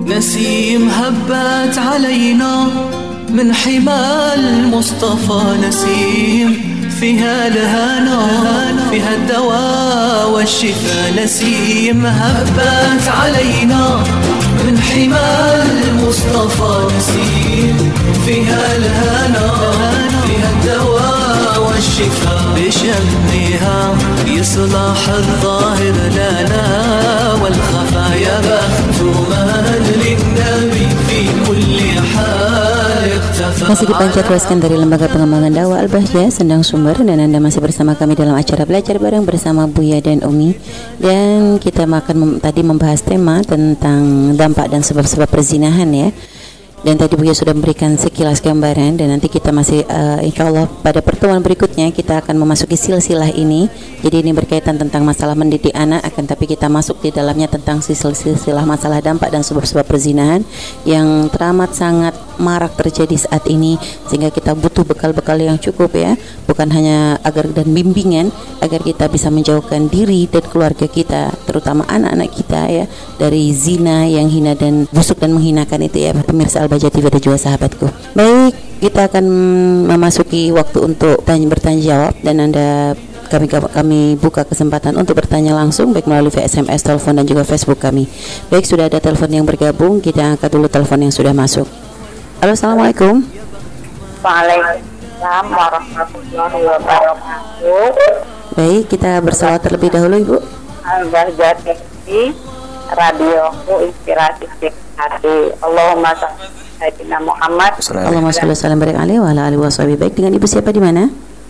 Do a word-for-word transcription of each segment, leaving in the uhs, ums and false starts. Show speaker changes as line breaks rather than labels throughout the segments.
نسيم هبت علينا من حمى المصطفى نسيم فيها الهنا فيها الدواء والشفاء نسيم هبت علينا من حمى المصطفى نسيم فيها الهنا فيها الدواء والشفاء بشمها يصلح الظاهر لنا والخفايا مختوما للنبي في كل حال اختفى.
Masih dipancar teruskan dari Lembaga Pengembangan Dakwah Al-Bahjah Sendang Sumber, dan Anda masih bersama kami dalam acara Belajar Bareng bersama Buya dan Umi. Dan kita akan mem- tadi membahas tema tentang dampak dan sebab-sebab perzinahan ya. Dan tadi Buya sudah memberikan sekilas gambaran, dan nanti kita masih uh, insya Allah pada pertemuan berikutnya kita akan memasuki silsilah ini. Jadi ini berkaitan tentang masalah mendidik anak, akan tapi kita masuk di dalamnya tentang silsilah masalah dampak dan sebab-sebab perzinahan yang teramat sangat marak terjadi saat ini, sehingga kita butuh bekal-bekal yang cukup ya, bukan hanya agar dan bimbingan agar kita bisa menjauhkan diri dan keluarga kita, terutama anak-anak kita ya, dari zina yang hina dan busuk dan menghinakan itu ya, pemirsa Al-Bahjah T V dan juga sahabatku. Baik, kita akan memasuki waktu untuk tanya bertanya jawab, dan Anda kami kami buka kesempatan untuk bertanya langsung baik melalui S M S, telepon dan juga Facebook kami. Baik, sudah ada telepon yang bergabung, kita angkat dulu telepon yang sudah masuk. Halo, assalamualaikum.
Waalaikumsalam warahmatullahi wabarakatuh.
Baik, kita bersalawat terlebih dahulu Ibu.
Al-Bahjah T V, radioku inspirasi hati. Allahumma shalli ala sayyidina Muhammad.
Allahumma shalli wa sallim barik alaihi wa ala alihi washabihi. Baik, dengan Ibu siapa di mana?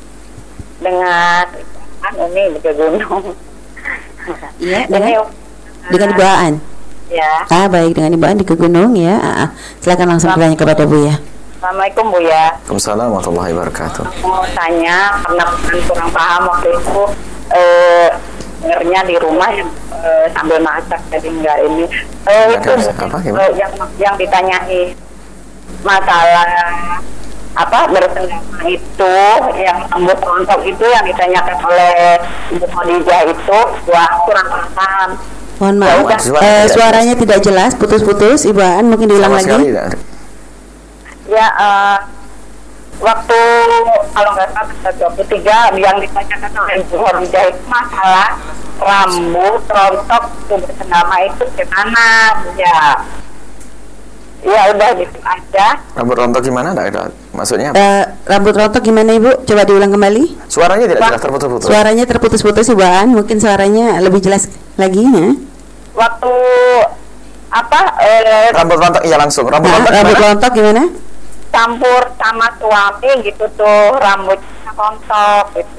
Dengan Umi di Gunung.
Iya, dengan dengan Ibu Aan.
Ya.
Ah, baik, dengan Ibu Aan di Gunung ya. Ah, ah. Silakan langsung bertanya kepada Bu ya.
Assalamualaikum Bu ya.
Waalaikumsalam warahmatullahi wabarakatuh.
Mau tanya karena kurang paham waktu itu eh dengarnya di rumah yang eh, sambil masak jadi enggak ini. Eh itu
apa,
eh, yang yang ditanyai masalah apa bersenggama itu yang rambut rontok itu yang ditanyakan oleh Ibu Khadijah itu, wah kurang paham.
Mohon maaf, ya, uh, suaranya tidak jelas, putus-putus. Ibu Aan mungkin diulang lagi.
Ya, uh, waktu kalau nggak salah dua puluh tiga yang ditanyakan oleh Ibu Khadijah itu masalah rambut rontok sumber senggama itu gimana ya? Ya udah gitu aja.
Rambut rontok gimana? Ada maksudnya?
Uh, rambut rontok gimana Ibu? Coba diulang kembali.
Suaranya tidak jelas, terputus-putus.
Suaranya terputus-putus Ibu Aan, mungkin suaranya lebih jelas lagi ya.
Waktu apa? Eh,
rambut rontok iya langsung. Rambut
nah,
rontok
rambut
gimana?
rontok gimana?
Campur sama suami gitu tuh, rambutnya rontok gitu.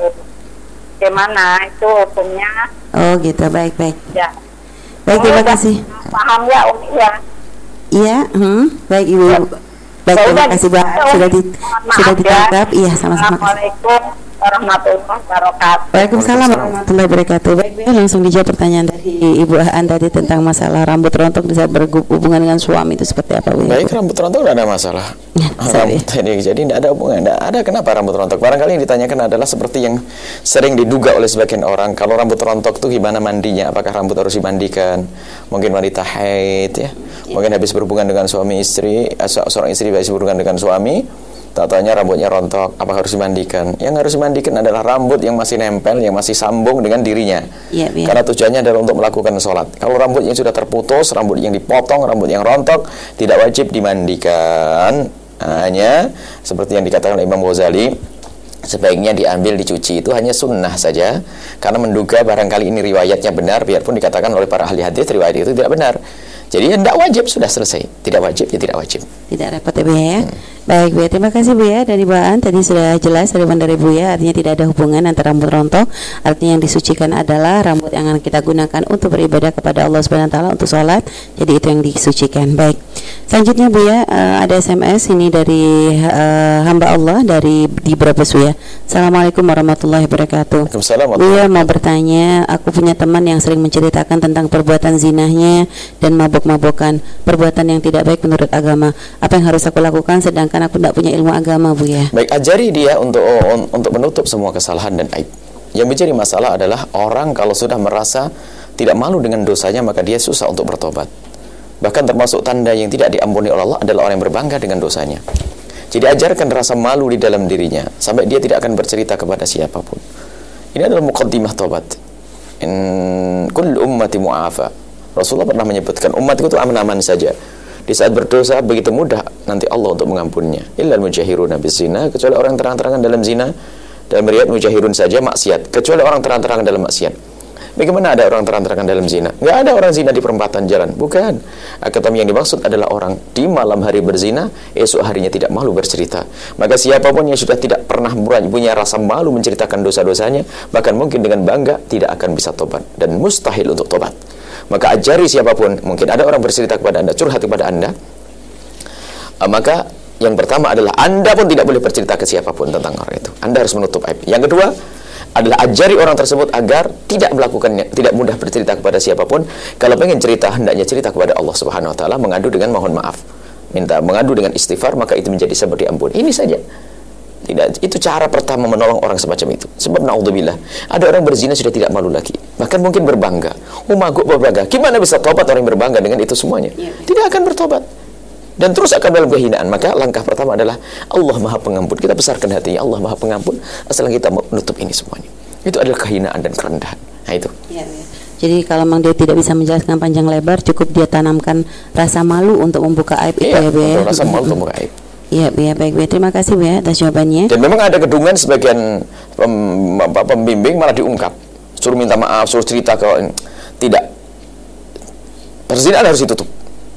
Gimana itu hukumnya?
Oh gitu, baik-baik.
Ya.
Baik, terima kasih.
Paham ya Umi ya?
Iya, hmm, baik Ibu. Ya. Baik, terima kasih Bu, sudah di, sudah ditangkap. Iya, sama-sama.
Assalamualaikum warahmatullahi wabarakatuh.
Waalaikumsalam warahmatullahi wabarakatuh. Baik, ya, langsung dijawab pertanyaan dari Ibu Aan tadi tentang masalah rambut rontok bisa berhubungan dengan suami itu seperti apa Bu?
Baik, rambut rontok tidak ada masalah. Rambut ini jadi tidak ada hubungan. Tidak ada kenapa rambut rontok. Barangkali yang ditanyakan adalah seperti yang sering diduga oleh sebagian orang. Kalau rambut rontok itu gimana mandinya? Apakah rambut harus dimandikan? Mungkin wanita haid ya. Mungkin habis berhubungan dengan suami istri, seorang istri habis berhubungan dengan suami, tak-taknya rambutnya rontok, apa harus dimandikan? Yang harus dimandikan adalah rambut yang masih nempel, yang masih sambung dengan dirinya. Ya, ya. Karena tujuannya adalah untuk melakukan sholat. Kalau rambut yang sudah terputus, rambut yang dipotong, rambut yang rontok, tidak wajib dimandikan. Hanya seperti yang dikatakan oleh Imam Ghazali, sebaiknya diambil dicuci, itu hanya sunnah saja. Karena menduga barangkali ini riwayatnya benar, biarpun dikatakan oleh para ahli hadis riwayat itu tidak benar. Jadi tidak wajib, sudah selesai. Tidak wajib, ya tidak wajib.
Tidak repot ya Bu ya. Hmm. Baik Bu ya, terima kasih Bu ya dari Bu Aan. Tadi sudah jelas dari dari Bu ya, artinya tidak ada hubungan antara rambut rontok. Artinya yang disucikan adalah rambut yang akan kita gunakan untuk beribadah kepada Allah Subhanahu wa taala, untuk sholat. Jadi itu yang disucikan. Baik. Selanjutnya Bu ya, uh, ada S M S ini dari uh, hamba Allah dari di Brebes Bu ya. Assalamualaikum warahmatullahi wabarakatuh.
Waalaikumsalam.
Bu ya, mau bertanya, aku punya teman yang sering menceritakan tentang perbuatan zinahnya dan mabuk-mabukan, perbuatan yang tidak baik menurut agama. Apa yang harus aku lakukan sedangkan aku tidak punya ilmu agama Bu ya?
Baik, ajari dia untuk un, untuk menutup semua kesalahan dan aib. Yang menjadi masalah adalah orang kalau sudah merasa tidak malu dengan dosanya, maka dia susah untuk bertobat. Bahkan termasuk tanda yang tidak diampuni oleh Allah adalah orang yang berbangga dengan dosanya. Jadi ajarkan rasa malu di dalam dirinya sampai dia tidak akan bercerita kepada siapapun. Ini adalah muqaddimah taubat. In kullu ummati mu'afa. Rasulullah pernah menyebutkan umatku itu aman-aman saja. Di saat berdosa begitu mudah nanti Allah untuk mengampuninya. Illal mujahiruna bizina, kecuali orang terang-terangan dalam zina. Dalam riwayat mujahirun saja maksiat, kecuali orang terang-terangan dalam maksiat. Bagaimana ada orang terang-terangan dalam zina? Enggak ada orang zina di perempatan jalan, bukan. Akan yang dimaksud adalah orang di malam hari berzina, esok harinya tidak malu bercerita. Maka siapapun yang sudah tidak pernah punya rasa malu menceritakan dosa-dosanya, bahkan mungkin dengan bangga tidak akan bisa tobat dan mustahil untuk tobat. Maka ajari siapapun, mungkin ada orang bercerita kepada Anda, curhat kepada Anda, maka yang pertama adalah Anda pun tidak boleh bercerita ke siapapun tentang orang itu. Anda harus menutup aib. Yang kedua adalah ajari orang tersebut agar tidak melakukannya, tidak mudah bercerita kepada siapapun. Kalau pengen cerita, hendaknya cerita kepada Allah Subhanahu wa taala, mengadu dengan mohon maaf. Minta mengadu dengan istighfar, maka itu menjadi sebab diampun. Ini saja. Tidak, itu cara pertama menolong orang semacam itu. Sebab naudzubillah, ada orang berzina sudah tidak malu lagi. Bahkan mungkin berbangga. Oh, maguk berbangga. Gimana bisa tobat orang yang berbangga dengan itu semuanya? Tidak akan bertobat. Dan terus akan dalam kehinaan. Maka langkah pertama adalah Allah Maha Pengampun. Kita besarkan hatinya, Allah Maha Pengampun. Asal kita menutup ini semuanya. Itu adalah kehinaan dan kerendahan. Nah itu. Ya, ya.
Jadi kalau memang dia tidak bisa menjelaskan panjang lebar, cukup dia tanamkan rasa malu untuk membuka aib
iya,
itu ya, Bu.
Rasa malu untuk membuka aib.
Iya, ya, baik, Bu. Terima kasih, Bu, ya, atas jawabannya.
Dan memang ada kedungan sebagian pem, pembimbing malah diungkap. Suruh minta maaf, suruh cerita ke tidak. Perzinaan harus ditutup.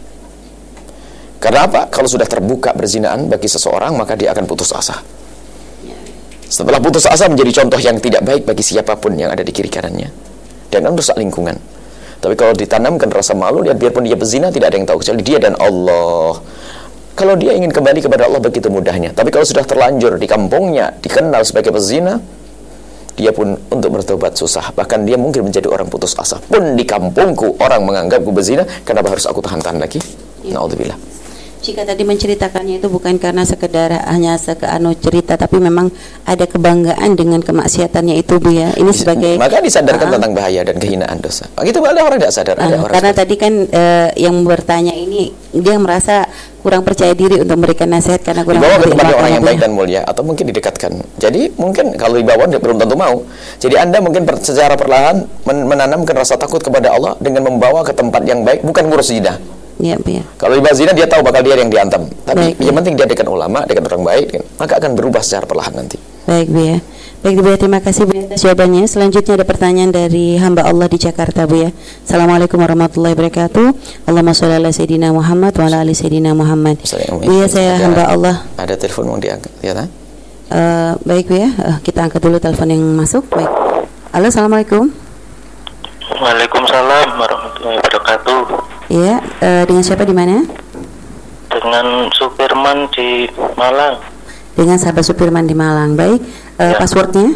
Karena apa? Kalau sudah terbuka perzinaan bagi seseorang, maka dia akan putus asa. Setelah putus asa menjadi contoh yang tidak baik bagi siapapun yang ada di kiri kanannya. Dan akan rusak lingkungan. Tapi kalau ditanamkan rasa malu, lihat biarpun dia berzina, tidak ada yang tahu kecuali dia dan Allah. Kalau dia ingin kembali kepada Allah begitu mudahnya. Tapi kalau sudah terlanjur di kampungnya dikenal sebagai pezina, dia pun untuk bertobat susah. Bahkan dia mungkin menjadi orang putus asa. Pun di kampungku orang menganggapku berzina, kenapa harus aku tahan-tahan lagi? Ya. Naudzubillah.
Jika tadi menceritakannya itu bukan karena sekedar hanya sekeanu cerita, tapi memang ada kebanggaan dengan kemaksiatannya itu, Bu, ya. Ini sebagai
maka disadarkan uh, tentang bahaya dan kehinaan dosa. Begitu ada orang tidak sadar, uh, ada orang
karena
sadar.
tadi kan uh, yang bertanya ini dia merasa kurang percaya diri untuk memberikan nasihat karena kurang
dibawa ke tempat orang yang baik dan mulia, atau mungkin didekatkan. Jadi mungkin kalau dibawa belum tentu mau. Jadi Anda mungkin per, secara perlahan men menanamkan rasa takut kepada Allah dengan membawa ke tempat yang baik, bukan ngurus zina. Ya, ya. Kalau di zina dia tahu bakal dia yang diantam. Tapi baik, yang ya. penting dia dekat ulama, dekat orang baik, maka akan berubah secara perlahan nanti.
Baik, Bu, ya. Baik, Bu, ya. Terima kasih, Bu, atas jawabannya. Selanjutnya ada pertanyaan dari hamba Allah di Jakarta, Bu, ya. Assalamualaikum warahmatullahi wabarakatuh. Allahumma sholli ala sayyidina Muhammad wa ala ali sayyidina Muhammad. Bu, ya, saya ada, hamba Allah.
Ada telepon mau diangkat, ya, kan?
Uh, baik, Bu, ya. Uh, kita angkat dulu telepon yang masuk. Baik. Halo, assalamualaikum.
Waalaikumsalam warahmatullahi wabarakatuh.
Iya, uh, dengan siapa di mana?
Dengan Supirman di Malang.
Dengan sahabat Supirman di Malang. Baik, uh, ya. Passwordnya?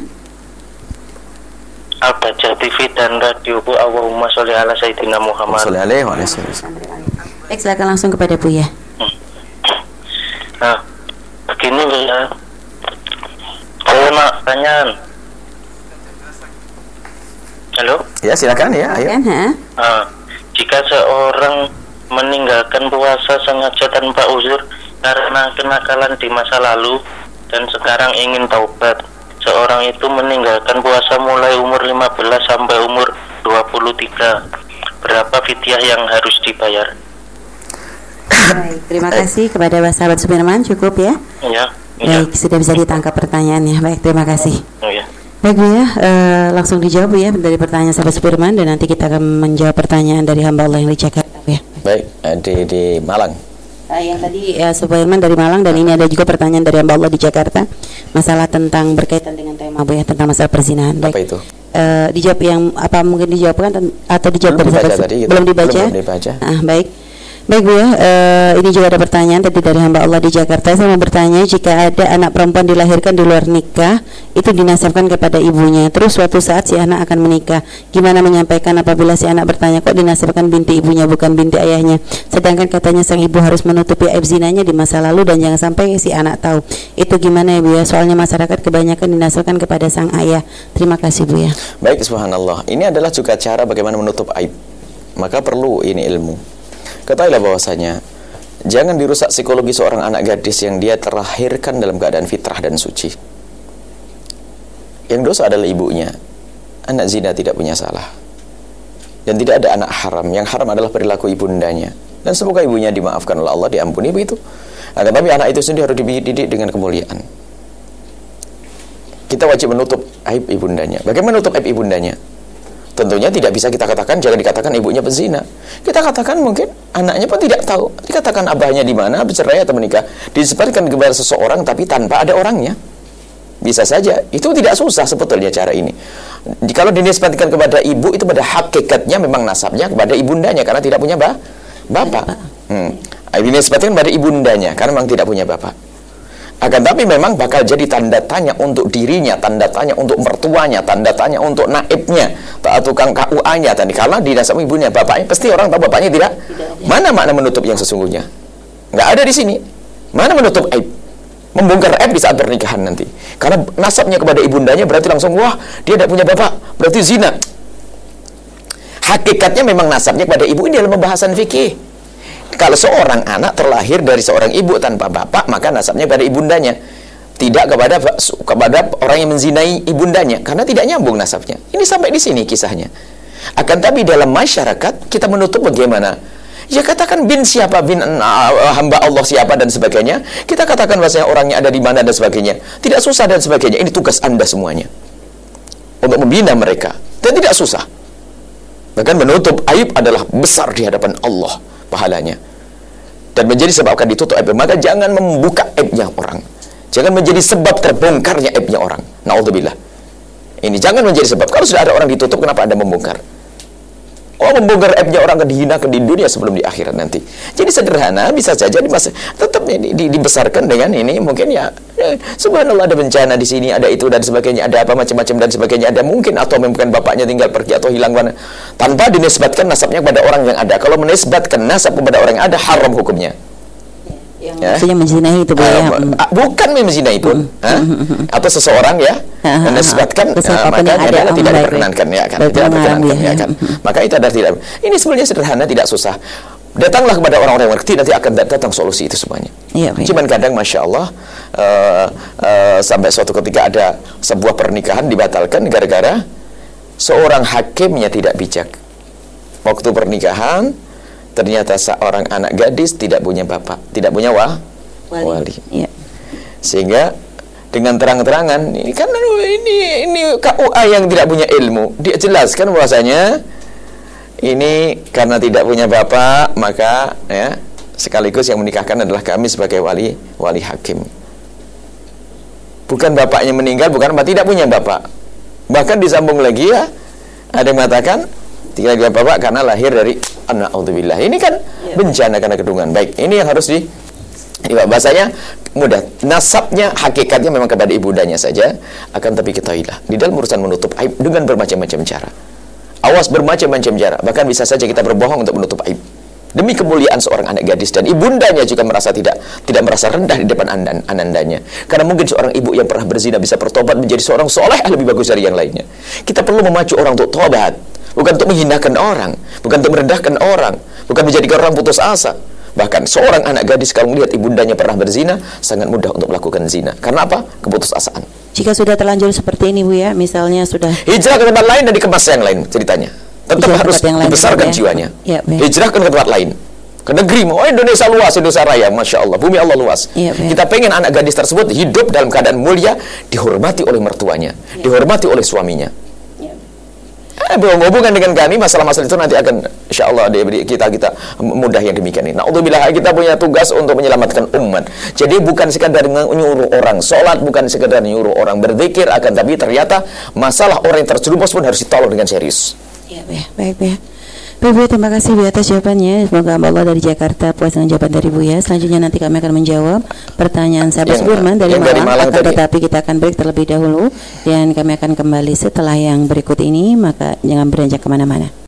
Al-Bajah T V dan radio, Bu. Allahumma sholli ala sayyidina Muhammad.
Sholli alaihi wa sallam.
Baik, silakan langsung kepada Bu, ya.
Hmm. Nah, begini, Bu, ya. Saya nak tanyaan. Halo?
Ya, silakan ya. Ayo.
Nah, jika seorang meninggalkan puasa sengaja tanpa uzur karena kenakalan di masa lalu dan sekarang ingin taubat, seorang itu meninggalkan puasa mulai umur lima belas sampai umur dua puluh tiga. Berapa fidyah yang harus dibayar?
Baik, terima kasih kepada sahabat Supirman, cukup ya?
Ya.
Baik, ya. Sudah bisa ditangkap pertanyaannya. Baik, terima kasih.
Ya.
Baik, Bu, ya, uh, langsung dijawab, Bu, ya, dari pertanyaan sahabat Supirman, dan nanti kita akan menjawab pertanyaan dari hamba Allah yang di Jakarta, Bu, ya.
Baik, di, di Malang.
Uh, yang tadi ya, Supirman dari Malang, dan ini ada juga pertanyaan dari hamba Allah di Jakarta, masalah tentang berkaitan dengan tema, Bu, ya, tentang masalah perzinahan. Baik.
Apa itu?
Uh, dijawab yang apa mungkin dijawabkan atau dijawab
belum
dari
dibaca
sahabat
tadi, gitu.
belum dibaca?
Belum dibaca.
Ah, baik. Baik, Bu, ya, uh, ini juga ada pertanyaan tadi dari hamba Allah di Jakarta. Saya mau bertanya, jika ada anak perempuan dilahirkan di luar nikah, itu dinasabkan kepada ibunya, terus suatu saat si anak akan menikah, gimana menyampaikan apabila si anak bertanya, kok dinasabkan binti ibunya bukan binti ayahnya, sedangkan katanya sang ibu harus menutupi aib zinanya di masa lalu dan jangan sampai si anak tahu. Itu gimana ya, Bu, ya? Soalnya masyarakat kebanyakan dinasabkan kepada sang ayah. Terima kasih, Bu, ya.
Baik, subhanallah. Ini adalah juga cara bagaimana menutup aib. Maka perlu ini ilmu. Ketahuilah bahwasanya jangan dirusak psikologi seorang anak gadis yang dia terlahirkan dalam keadaan fitrah dan suci. Yang dosa adalah ibunya. Anak zina tidak punya salah. Dan tidak ada anak haram. Yang haram adalah perilaku ibundanya. Dan semoga ibunya dimaafkan oleh Allah, diampuni begitu. Akan tapi anak itu sendiri harus dididik dengan kemuliaan. Kita wajib menutup aib ibundanya. Bagaimana menutup aib ibundanya? Tentunya tidak bisa kita katakan, jangan dikatakan ibunya pezina. Kita katakan mungkin anaknya pun tidak tahu. Dikatakan abahnya di mana, bercerai atau menikah. Disebarkan kepada seseorang tapi tanpa ada orangnya. Bisa saja. Itu tidak susah sebetulnya cara ini. Kalau dinisbatkan kepada ibu, itu pada hakikatnya memang nasabnya kepada ibundanya karena tidak punya bah, bapak. Hmm. Dinisbatkan kepada ibundanya karena memang tidak punya bapak. Akan tapi memang bakal jadi tanda tanya untuk dirinya, tanda tanya untuk mertuanya, tanda tanya untuk naibnya, tukang K U A-nya tadi. Karena di nasab ibunya, bapaknya pasti orang tahu bapaknya tidak. tidak Mana makna menutup yang sesungguhnya? Nggak ada di sini. Mana menutup aib? Membongkar aib di saat pernikahan nanti. Karena nasabnya kepada ibundanya berarti langsung wah dia tidak punya bapak, berarti zina. Hakikatnya memang nasabnya kepada ibu ini dalam pembahasan fikih. Kalau seorang anak terlahir dari seorang ibu tanpa bapak, maka nasabnya pada ibundanya, tidak kepada kepada orang yang menzinai ibundanya, karena tidak nyambung nasabnya. Ini sampai di sini kisahnya. Akan tapi dalam masyarakat kita menutup bagaimana? Ya katakan bin siapa, bin uh, hamba Allah siapa dan sebagainya. Kita katakan bahwasanya orangnya ada di mana dan sebagainya. Tidak susah dan sebagainya. Ini tugas Anda semuanya untuk membina mereka. Dan tidak susah. Bahkan menutup aib adalah besar di hadapan Allah pahalanya. Dan menjadi sebab akan ditutup aib, maka jangan membuka aibnya orang. Jangan menjadi sebab terbongkarnya aibnya orang. Na'udzubillah. Ini jangan menjadi sebab. Kalau sudah ada orang ditutup, kenapa Anda membongkar? Oh, membongkar aibnya orang akan dihinakan di dunia sebelum di akhirat nanti. Jadi sederhana, bisa saja dimasa, tetap di, di, dibesarkan dengan ini. Mungkin ya, eh, subhanallah ada bencana di sini, ada itu dan sebagainya, ada apa macam-macam dan sebagainya, ada mungkin atau mungkin bapaknya tinggal pergi atau hilang mana, tanpa dinisbatkan nasabnya kepada orang yang ada. Kalau menisbatkan nasab kepada orang yang ada, haram hukumnya.
Yang ya. Maksudnya menzinai itu uh, ya.
Bukan menzinai pun, mm. atau seseorang ya menisbatkan, uh, maka adalah tidak diperkenankan ya kan, tidak diperkenankan ya kan. Maka itu adalah tidak. Ini sebenarnya sederhana, tidak susah. Datanglah kepada orang-orang yang mengerti, nanti akan datang solusi itu semuanya. Ya, cuman kadang masya Allah uh, uh, sampai suatu ketika ada sebuah pernikahan dibatalkan gara-gara seorang hakimnya tidak bijak. Waktu pernikahan ternyata seorang anak gadis tidak punya bapak, tidak punya wah, wali, wali. Ya. Sehingga dengan terang-terangan ini kan ini ini K U A yang tidak punya ilmu, dia jelaskan bahwasanya ini karena tidak punya bapak, maka ya sekaligus yang menikahkan adalah kami sebagai wali wali hakim. Bukan bapaknya meninggal, bukan tidak punya bapak. Bahkan disambung lagi ya, ada yang mengatakan tidak punya bapak karena lahir dari na'udzubillah. Ini kan ya. Bencana karena kedungan. Baik, ini yang harus di bahasanya mudah. Nasabnya hakikatnya memang kepada ibundanya saja. Akan tapi ketahuilah di dalam urusan menutup aib dengan bermacam-macam cara. Awas bermacam-macam cara. Bahkan bisa saja kita berbohong untuk menutup aib demi kemuliaan seorang anak gadis, dan ibundanya juga merasa tidak tidak merasa rendah di depan andan, anandanya. Karena mungkin seorang ibu yang pernah berzina bisa bertobat menjadi seorang soleh lebih bagus dari yang lainnya. Kita perlu memacu orang untuk tobat, bukan untuk menghinakan orang, bukan untuk merendahkan orang, bukan menjadikan orang putus asa. Bahkan seorang anak gadis kalau melihat ibundanya pernah berzina, sangat mudah untuk melakukan zina. Karena apa? Keputusasaan. Jika sudah terlanjur seperti ini Bu ya, misalnya sudah hijrah ke tempat lain dan dikemas yang lain ceritanya. Tetap hijrah harus dibesarkan jiwanya. Ya, hijrah ke tempat lain, ke negeri. Oh, Indonesia luas, Indonesia Raya, masya Allah, bumi Allah luas. Ya, kita pengen anak gadis tersebut hidup dalam keadaan mulia, dihormati oleh mertuanya, ya. Dihormati oleh suaminya. Ya. Eh, berhubungan dengan kami masalah-masalah itu nanti akan insya Allah kita kita mudah yang demikian ini. Na'udzubillah, kita punya tugas untuk menyelamatkan umat. Jadi bukan sekadar menyuruh orang sholat, bukan sekadar menyuruh orang berzikir, akan tapi ternyata masalah orang yang terjerumus pun harus ditolong dengan serius. Ya, baik, baik. Bu, terima kasih Bu atas jawabannya. Semoga Allah dari Jakarta puas dengan jawaban dari Bu ya. Selanjutnya nanti kami akan menjawab pertanyaan sahabat Sudirman dari Malang, dari Malang akan, tetapi kita akan break terlebih dahulu dan kami akan kembali setelah yang berikut ini, maka jangan beranjak kemana-mana.